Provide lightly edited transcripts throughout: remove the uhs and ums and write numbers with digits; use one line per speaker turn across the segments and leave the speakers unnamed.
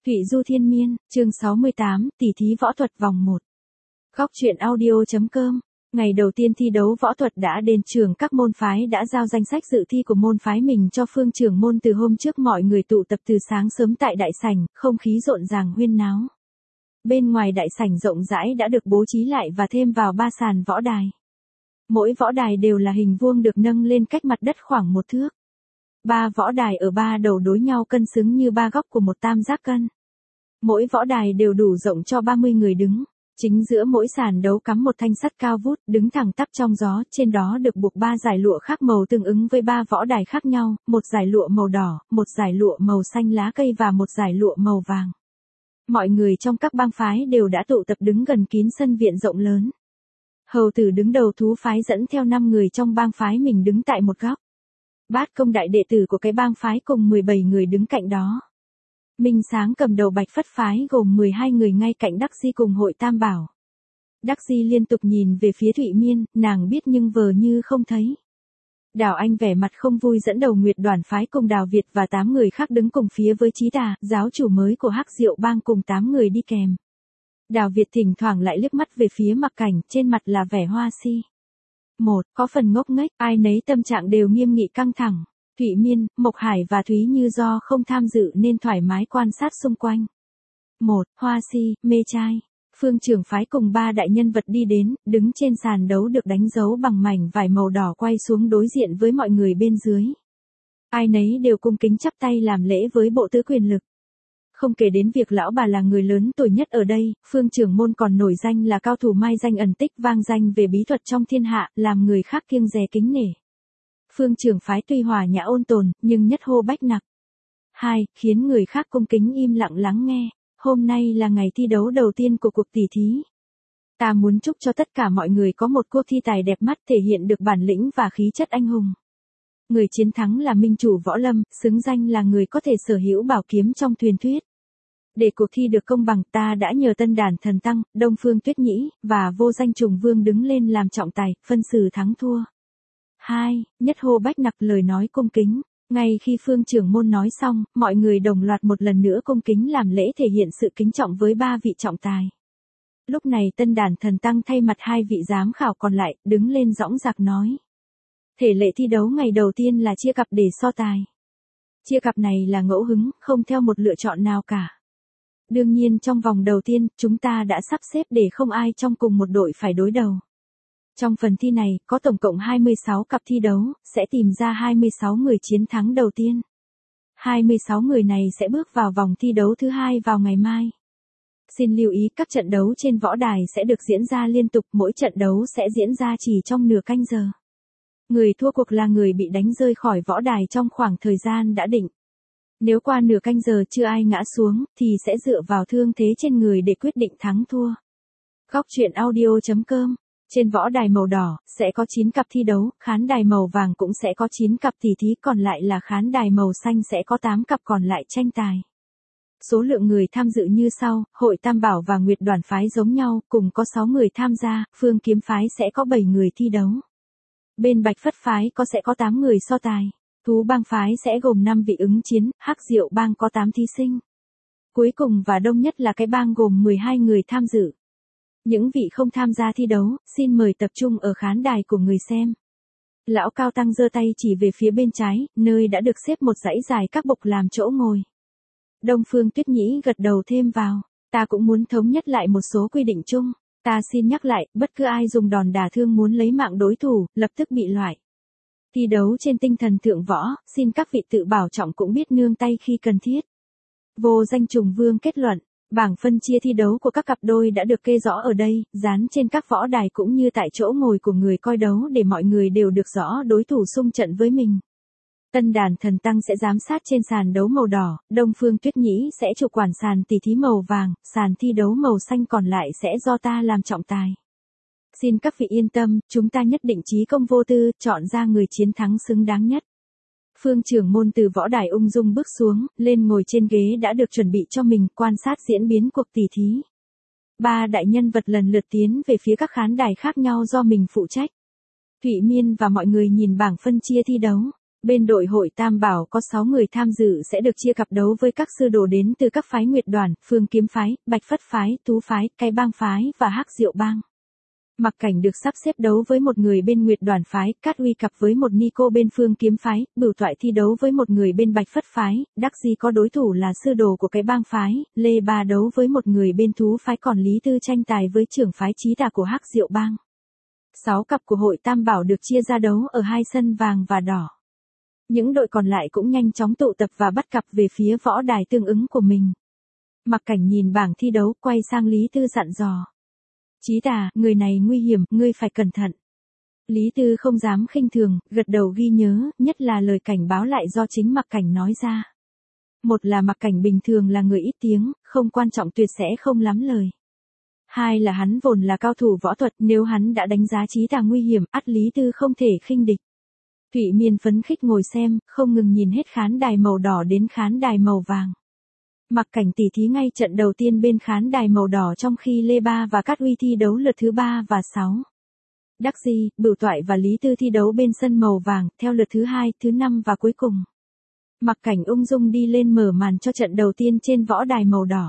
Thụy Du Thiên Miên, chương 68, tỷ thí võ thuật vòng 1. Góc truyện audio.com. Ngày đầu tiên thi đấu võ thuật đã đến trường, các môn phái đã giao danh sách dự thi của môn phái mình cho Phương trưởng môn từ hôm trước. Mọi người tụ tập từ sáng sớm tại đại sảnh, không khí rộn ràng huyên náo. Bên ngoài đại sảnh rộng rãi đã được bố trí lại và thêm vào 3 sàn võ đài. Mỗi võ đài đều là hình vuông được nâng lên cách mặt đất khoảng 1 thước. 3 võ đài ở 3 đầu đối nhau cân xứng như 3 góc của một tam giác cân. Mỗi võ đài đều đủ rộng cho 30 người đứng. Chính giữa mỗi sàn đấu cắm một thanh sắt cao vút, đứng thẳng tắp trong gió, trên đó được buộc 3 dải lụa khác màu tương ứng với 3 võ đài khác nhau, một dải lụa màu đỏ, một dải lụa màu xanh lá cây và một dải lụa màu vàng. Mọi người trong các bang phái đều đã tụ tập đứng gần kín sân viện rộng lớn. Hầu tử đứng đầu thú phái dẫn theo 5 người trong bang phái mình đứng tại một góc. Bát công đại đệ tử của cái bang phái cùng 17 người đứng cạnh đó. Minh Sáng cầm đầu Bạch Phất phái gồm 12 người ngay cạnh Đắc Di cùng hội Tam Bảo. Đắc Di liên tục nhìn về phía Thụy Miên, nàng biết nhưng vờ như không thấy. Đào Anh vẻ mặt không vui dẫn đầu Nguyệt Đoàn phái cùng Đào Việt và 8 người khác đứng cùng phía với Chí Tà, giáo chủ mới của Hắc Diệu Bang cùng 8 người đi kèm. Đào Việt thỉnh thoảng lại liếc mắt về phía Mặc Cảnh, trên mặt là vẻ hoa si. Có phần ngốc nghếch, ai nấy tâm trạng đều nghiêm nghị căng thẳng. Thụy Miên, Mộc Hải và Thúy Như do không tham dự nên thoải mái quan sát xung quanh. Hoa si, mê trai. Phương trưởng phái cùng 3 đại nhân vật đi đến, đứng trên sàn đấu được đánh dấu bằng mảnh vải màu đỏ quay xuống đối diện với mọi người bên dưới. Ai nấy đều cung kính chắp tay làm lễ với bộ tứ quyền lực. Không kể đến việc lão bà là người lớn tuổi nhất ở đây, Phương trưởng môn còn nổi danh là cao thủ mai danh ẩn tích, vang danh về bí thuật trong thiên hạ, làm người khác kiêng dè kính nể. Phương trưởng phái tuy hòa nhã ôn tồn, nhưng nhất hô bách nặc. Khiến người khác cung kính im lặng lắng nghe. Hôm nay là ngày thi đấu đầu tiên của cuộc tỷ thí. Ta muốn chúc cho tất cả mọi người có một cuộc thi tài đẹp mắt, thể hiện được bản lĩnh và khí chất anh hùng. Người chiến thắng là minh chủ võ lâm, xứng danh là người có thể sở hữu bảo kiếm trong truyền thuyết. Để cuộc thi được công bằng, ta đã nhờ Tân Đàn Thần Tăng, Đông Phương Tuyết Nhĩ và Vô Danh Trùng Vương đứng lên làm trọng tài, phân xử thắng thua. Nhất hô bách nặc lời nói cung kính. Ngay khi Phương trưởng môn nói xong, mọi người đồng loạt một lần nữa cung kính làm lễ thể hiện sự kính trọng với 3 vị trọng tài. Lúc này Tân Đàn Thần Tăng thay mặt 2 vị giám khảo còn lại, đứng lên dõng dạc nói. Thể lệ thi đấu ngày đầu tiên là chia cặp để so tài. Chia cặp này là ngẫu hứng, không theo một lựa chọn nào cả. Đương nhiên trong vòng đầu tiên, chúng ta đã sắp xếp để không ai trong cùng một đội phải đối đầu. Trong phần thi này, có tổng cộng 26 cặp thi đấu, sẽ tìm ra 26 người chiến thắng đầu tiên. 26 người này sẽ bước vào vòng thi đấu thứ 2 vào ngày mai. Xin lưu ý các trận đấu trên võ đài sẽ được diễn ra liên tục, mỗi trận đấu sẽ diễn ra chỉ trong nửa canh giờ. Người thua cuộc là người bị đánh rơi khỏi võ đài trong khoảng thời gian đã định. Nếu qua nửa canh giờ chưa ai ngã xuống, thì sẽ dựa vào thương thế trên người để quyết định thắng thua. Góc truyện audio.com. Trên võ đài màu đỏ, sẽ có 9 cặp thi đấu, khán đài màu vàng cũng sẽ có 9 cặp tỷ thí, còn lại là khán đài màu xanh sẽ có 8 cặp còn lại tranh tài. Số lượng người tham dự như sau, hội Tam Bảo và Nguyệt Đoàn phái giống nhau, cùng có 6 người tham gia, Phương Kiếm phái sẽ có 7 người thi đấu. Bên Bạch Phất phái sẽ có 8 người so tài. Thú bang phái sẽ gồm 5 vị ứng chiến, Hắc Diệu bang có 8 thí sinh. Cuối cùng và đông nhất là cái bang gồm 12 người tham dự. Những vị không tham gia thi đấu, xin mời tập trung ở khán đài của người xem. Lão Cao Tăng giơ tay chỉ về phía bên trái, nơi đã được xếp một dãy dài các bục làm chỗ ngồi. Đông Phương Tuyết Nhĩ gật đầu thêm vào. Ta cũng muốn thống nhất lại một số quy định chung. Ta xin nhắc lại, bất cứ ai dùng đòn đả thương muốn lấy mạng đối thủ, lập tức bị loại. Thi đấu trên tinh thần thượng võ, xin các vị tự bảo trọng cũng biết nương tay khi cần thiết. Vô Danh Trùng Vương kết luận. Bảng phân chia thi đấu của các cặp đôi đã được kê rõ ở đây, dán trên các võ đài cũng như tại chỗ ngồi của người coi đấu để mọi người đều được rõ đối thủ xung trận với mình. Tân Đàn Thần Tăng sẽ giám sát trên sàn đấu màu đỏ, Đông Phương Tuyết Nhĩ sẽ chủ quản sàn tỷ thí màu vàng, sàn thi đấu màu xanh còn lại sẽ do ta làm trọng tài. Xin các vị yên tâm, chúng ta nhất định chí công vô tư, chọn ra người chiến thắng xứng đáng nhất. Phương trưởng môn từ võ đài ung dung bước xuống, lên ngồi trên ghế đã được chuẩn bị cho mình, quan sát diễn biến cuộc tỷ thí. 3 đại nhân vật lần lượt tiến về phía các khán đài khác nhau do mình phụ trách. Thụy Miên và mọi người nhìn bảng phân chia thi đấu. Bên đội hội Tam Bảo có 6 người tham dự sẽ được chia cặp đấu với các sư đồ đến từ các phái Nguyệt Đoàn, Phương Kiếm phái, Bạch Phất phái, Tú phái, Cái Bang phái và Hắc Diệu bang. Mặc Cảnh được sắp xếp đấu với một người bên Nguyệt Đoàn phái, Cát Uy cặp với một ni cô bên Phương Kiếm phái, Bửu Toại thi đấu với một người bên Bạch Phất phái, Đắc Di có đối thủ là sư đồ của Cái Bang phái, Lê Ba đấu với một người bên Thú phái, còn Lý Tư tranh tài với trưởng phái Chí Tà của Hắc Diệu bang. 6 cặp của hội Tam Bảo được chia ra đấu ở 2 sân vàng và đỏ. Những đội còn lại cũng nhanh chóng tụ tập và bắt cặp về phía võ đài tương ứng của mình. Mặc Cảnh nhìn bảng thi đấu, quay sang Lý Tư dặn dò. Chí Tà, người này nguy hiểm, ngươi phải cẩn thận. Lý Tư không dám khinh thường, gật đầu ghi nhớ, nhất là lời cảnh báo lại do chính Mặc Cảnh nói ra. Một là Mặc Cảnh bình thường là người ít tiếng, không quan trọng tuyệt sẽ không lắm lời. Hai là hắn vốn là cao thủ võ thuật, nếu hắn đã đánh giá Chí Tà nguy hiểm, ắt Lý Tư không thể khinh địch. Thụy Miên phấn khích ngồi xem, không ngừng nhìn hết khán đài màu đỏ đến khán đài màu vàng. Mặc Cảnh tỉ thí ngay trận đầu tiên bên khán đài màu đỏ trong khi Lê Ba và Cát Uy thi đấu lượt thứ 3 và 6. Đắc Di, Bửu Toại và Lý Tư thi đấu bên sân màu vàng, theo lượt thứ 2, thứ 5 và cuối cùng. Mặc Cảnh ung dung đi lên mở màn cho trận đầu tiên trên võ đài màu đỏ.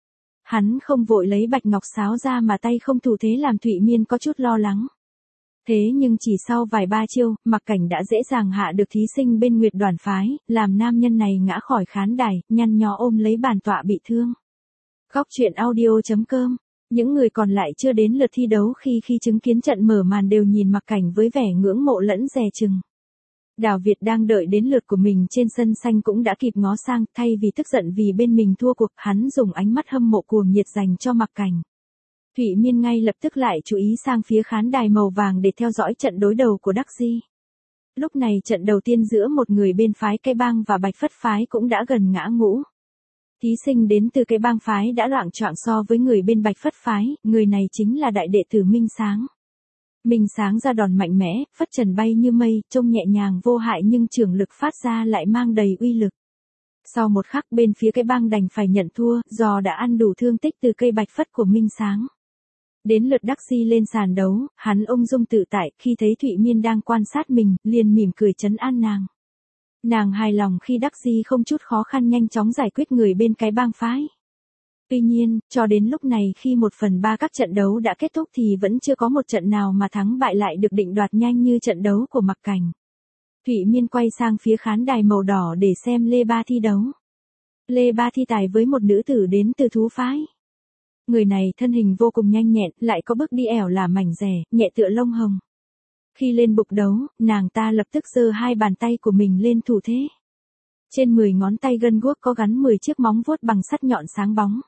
Hắn không vội lấy bạch ngọc sáo ra mà tay không thủ thế làm Thụy Miên có chút lo lắng. Thế nhưng chỉ sau vài ba chiêu, Mặc Cảnh đã dễ dàng hạ được thí sinh bên Nguyệt Đoàn phái, làm nam nhân này ngã khỏi khán đài, nhăn nhó ôm lấy bàn tọa bị thương. Góc truyện audio.com. Những người còn lại chưa đến lượt thi đấu khi chứng kiến trận mở màn đều nhìn Mặc Cảnh với vẻ ngưỡng mộ lẫn dè chừng. Đào Việt đang đợi đến lượt của mình trên sân xanh cũng đã kịp ngó sang, thay vì tức giận vì bên mình thua cuộc, hắn dùng ánh mắt hâm mộ cuồng nhiệt dành cho Mặc Cảnh. Thụy Miên ngay lập tức lại chú ý sang phía khán đài màu vàng để theo dõi trận đối đầu của Đắc Di. Lúc này trận đầu tiên giữa một người bên phái Cái Bang và Bạch Phất phái cũng đã gần ngã ngũ. Thí sinh đến từ Cái Bang phái đã loạng choạng so với người bên Bạch Phất phái, người này chính là đại đệ tử Minh Sáng. Minh Sáng ra đòn mạnh mẽ, phất trần bay như mây, trông nhẹ nhàng vô hại nhưng trường lực phát ra lại mang đầy uy lực. Sau một khắc bên phía Cái Bang đành phải nhận thua, do đã ăn đủ thương tích từ cây bạch phất của Minh Sáng. Đến lượt Đắc Di lên sàn đấu, hắn ung dung tự tại, khi thấy Thụy Miên đang quan sát mình, liền mỉm cười trấn an nàng. Nàng hài lòng khi Đắc Di không chút khó khăn nhanh chóng giải quyết người bên Cái Bang phái. Tuy nhiên, cho đến lúc này khi 1/3 các trận đấu đã kết thúc thì vẫn chưa có một trận nào mà thắng bại lại được định đoạt nhanh như trận đấu của Mặc Cảnh. Thụy Miên quay sang phía khán đài màu đỏ để xem Lê Ba thi đấu. Lê Ba thi tài với một nữ tử đến từ Thú phái. Người này thân hình vô cùng nhanh nhẹn, lại có bước đi ẻo là mảnh dẻ, nhẹ tựa lông hồng. Khi lên bục đấu, nàng ta lập tức giơ 2 bàn tay của mình lên thủ thế. Trên 10 ngón tay gân guốc có gắn 10 chiếc móng vuốt bằng sắt nhọn sáng bóng.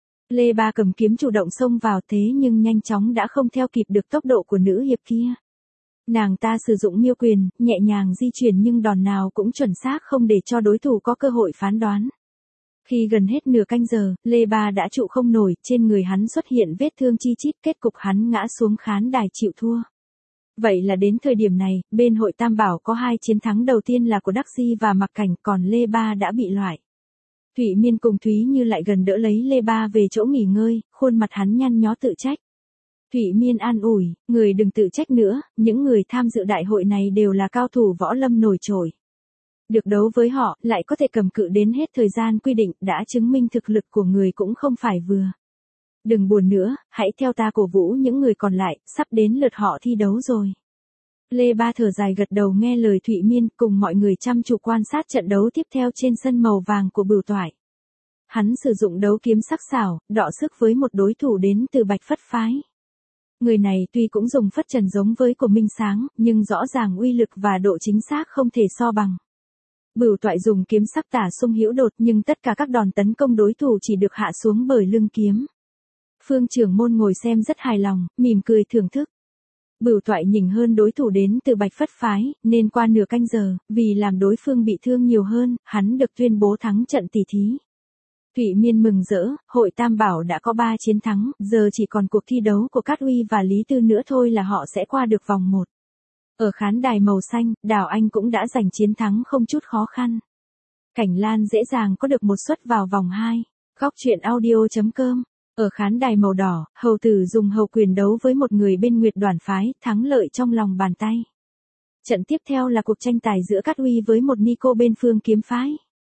Lê Ba cầm kiếm chủ động xông vào thế nhưng nhanh chóng đã không theo kịp được tốc độ của nữ hiệp kia. Nàng ta sử dụng miêu quyền, nhẹ nhàng di chuyển nhưng đòn nào cũng chuẩn xác không để cho đối thủ có cơ hội phán đoán. Khi gần hết nửa canh giờ, Lê Ba đã trụ không nổi, trên người hắn xuất hiện vết thương chi chít, kết cục hắn ngã xuống khán đài chịu thua. Vậy là đến thời điểm này, bên hội Tam Bảo có 2 chiến thắng đầu tiên là của Đắc Di và Mặc Cảnh, còn Lê Ba đã bị loại. Thụy Miên cùng Thúy Như lại gần đỡ lấy Lê Ba về chỗ nghỉ ngơi, khuôn mặt hắn nhăn nhó tự trách. Thụy Miên an ủi, người đừng tự trách nữa, những người tham dự đại hội này đều là cao thủ võ lâm nổi trội. Được đấu với họ, lại có thể cầm cự đến hết thời gian quy định, đã chứng minh thực lực của người cũng không phải vừa. Đừng buồn nữa, hãy theo ta cổ vũ những người còn lại, sắp đến lượt họ thi đấu rồi. Lê Ba thở dài gật đầu nghe lời Thụy Miên, cùng mọi người chăm chú quan sát trận đấu tiếp theo trên sân màu vàng của Bửu Toại. Hắn sử dụng đấu kiếm sắc sảo, đọ sức với một đối thủ đến từ Bạch Phất phái. Người này tuy cũng dùng phất trần giống với của Minh Sáng, nhưng rõ ràng uy lực và độ chính xác không thể so bằng. Bửu Toại dùng kiếm sắc tả xung hữu đột nhưng tất cả các đòn tấn công đối thủ chỉ được hạ xuống bởi lưng kiếm. Phương trưởng môn ngồi xem rất hài lòng, mỉm cười thưởng thức. Bửu Toại nhỉnh hơn đối thủ đến từ Bạch Phất phái, nên qua nửa canh giờ, vì làm đối phương bị thương nhiều hơn, hắn được tuyên bố thắng trận tỷ thí. Thụy Miên mừng rỡ, hội Tam Bảo đã có 3 chiến thắng, giờ chỉ còn cuộc thi đấu của Cát Uy và Lý Tư nữa thôi là họ sẽ qua được vòng 1. Ở khán đài màu xanh, Đào Anh cũng đã giành chiến thắng không chút khó khăn. Cảnh Lan dễ dàng có được một suất vào vòng 2. Góc truyện audio.com. Ở khán đài màu đỏ, hầu tử dùng hầu quyền đấu với một người bên Nguyệt Đoàn phái, thắng lợi trong lòng bàn tay. Trận tiếp theo là cuộc tranh tài giữa Cát Uy với một Nico bên phương kiếm phái.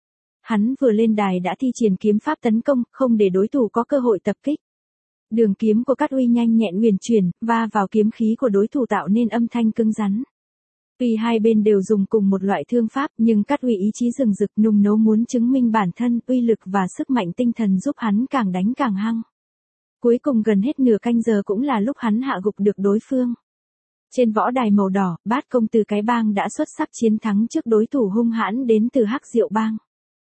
Hắn vừa lên đài đã thi triển kiếm pháp tấn công, không để đối thủ có cơ hội tập kích. Đường kiếm của Cát Uy nhanh nhẹn huyền chuyển, va vào kiếm khí của đối thủ tạo nên âm thanh cứng rắn. Tuy hai bên đều dùng cùng một loại thương pháp, nhưng Cát Uy ý chí rừng rực nung nấu muốn chứng minh bản thân, uy lực và sức mạnh tinh thần giúp hắn càng đánh càng hăng. Cuối cùng gần hết nửa canh giờ cũng là lúc hắn hạ gục được đối phương. Trên võ đài màu đỏ, Bát Công từ cái bang đã xuất sắc chiến thắng trước đối thủ hung hãn đến từ Hắc Diệu bang.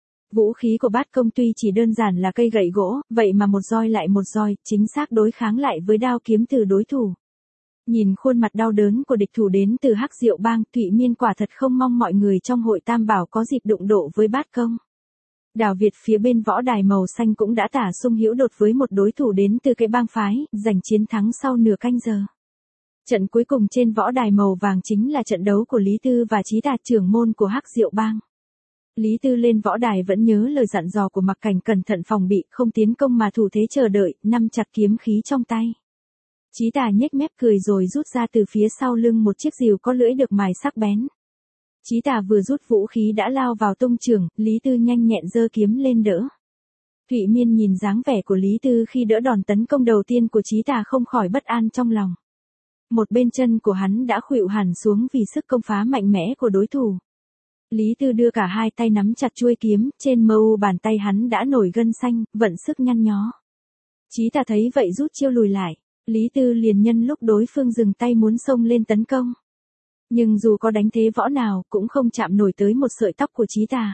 Vũ khí của Bát Công tuy chỉ đơn giản là cây gậy gỗ, vậy mà một roi lại một roi, chính xác đối kháng lại với đao kiếm từ đối thủ. Nhìn khuôn mặt đau đớn của địch thủ đến từ Hắc Diệu bang, Thụy Miên quả thật không mong mọi người trong hội Tam Bảo có dịp đụng độ với Bát Công. Đào Việt phía bên võ đài màu xanh cũng đã tả sung hữu đột với một đối thủ đến từ cái bang phái, giành chiến thắng sau nửa canh giờ. Trận cuối cùng trên võ đài màu vàng chính là trận đấu của Lý Tư và Chí Tà, trưởng môn của Hắc Diệu bang. Lý Tư lên võ đài vẫn nhớ lời dặn dò của Mặc Cảnh, cẩn thận phòng bị, không tiến công mà thủ thế chờ đợi, nắm chặt kiếm khí trong tay. Chí Tà nhếch mép cười rồi rút ra từ phía sau lưng một chiếc rìu có lưỡi được mài sắc bén. Chí Tà vừa rút vũ khí đã lao vào tung trường, Lý Tư nhanh nhẹn giơ kiếm lên đỡ. Thụy Miên nhìn dáng vẻ của Lý Tư khi đỡ đòn tấn công đầu tiên của Chí Tà không khỏi bất an trong lòng. Một bên chân của hắn đã khuỵu hẳn xuống vì sức công phá mạnh mẽ của đối thủ. Lý Tư đưa cả hai tay nắm chặt chuôi kiếm, trên mu bàn tay hắn đã nổi gân xanh, vận sức nhăn nhó. Chí Tà thấy vậy rút chiêu lùi lại, Lý Tư liền nhân lúc đối phương dừng tay muốn xông lên tấn công. Nhưng dù có đánh thế võ nào, cũng không chạm nổi tới một sợi tóc của Chí Tà.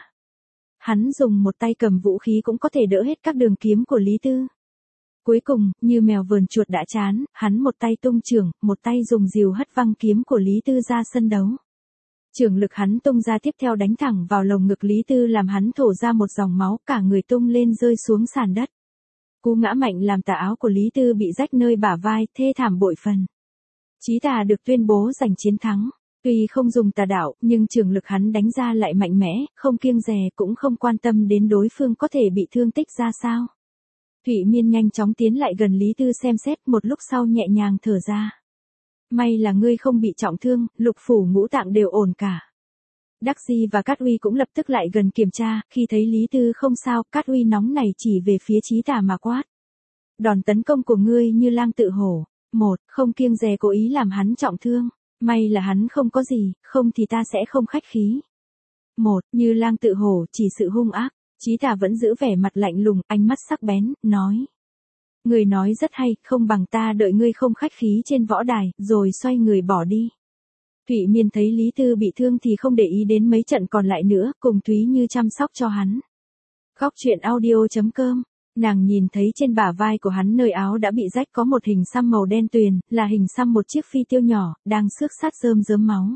Hắn dùng một tay cầm vũ khí cũng có thể đỡ hết các đường kiếm của Lý Tư. Cuối cùng, như mèo vờn chuột đã chán, hắn một tay tung chưởng, một tay dùng rìu hất văng kiếm của Lý Tư ra sân đấu. Chưởng lực hắn tung ra tiếp theo đánh thẳng vào lồng ngực Lý Tư làm hắn thổ ra một dòng máu, cả người tung lên rơi xuống sàn đất. Cú ngã mạnh làm tà áo của Lý Tư bị rách nơi bả vai, thê thảm bội phần. Chí Tà được tuyên bố giành chiến thắng. Tuy không dùng tà đạo, nhưng chưởng lực hắn đánh ra lại mạnh mẽ, không kiêng dè, cũng không quan tâm đến đối phương có thể bị thương tích ra sao. Thụy Miên nhanh chóng tiến lại gần Lý Tư xem xét, một lúc sau nhẹ nhàng thở ra. May là ngươi không bị trọng thương, lục phủ ngũ tạng đều ổn cả. Đắc Di và Cát Uy cũng lập tức lại gần kiểm tra, khi thấy Lý Tư không sao, Cát Uy nóng này chỉ về phía Chí Tà mà quát. Đòn tấn công của ngươi như lang tự hổ. Một, không kiêng dè cố ý làm hắn trọng thương. May là hắn không có gì, không thì ta sẽ không khách khí. Một, như lang tự hổ, chỉ sự hung ác. Chí Tà vẫn giữ vẻ mặt lạnh lùng, ánh mắt sắc bén, nói. Người nói rất hay, không bằng ta đợi ngươi không khách khí trên võ đài, rồi xoay người bỏ đi. Thụy Miên thấy Lý Tư bị thương thì không để ý đến mấy trận còn lại nữa, cùng Thúy Như chăm sóc cho hắn. Góc truyện audio.com, nàng nhìn thấy trên bả vai của hắn nơi áo đã bị rách có một hình xăm màu đen tuyền, là hình xăm một chiếc phi tiêu nhỏ, đang xước sát rơm rớm máu.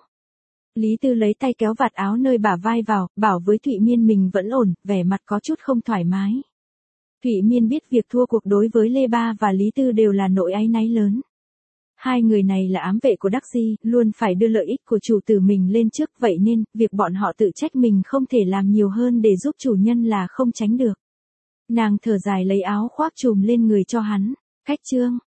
Lý Tư lấy tay kéo vạt áo nơi bả vai vào, bảo với Thụy Miên mình vẫn ổn, vẻ mặt có chút không thoải mái. Thụy Miên biết việc thua cuộc đối với Lê Ba và Lý Tư đều là nỗi áy náy lớn. Hai người này là ám vệ của Đắc Di, luôn phải đưa lợi ích của chủ tử mình lên trước, vậy nên, việc bọn họ tự trách mình không thể làm nhiều hơn để giúp chủ nhân là không tránh được. Nàng thở dài lấy áo khoác trùm lên người cho hắn. Cách chương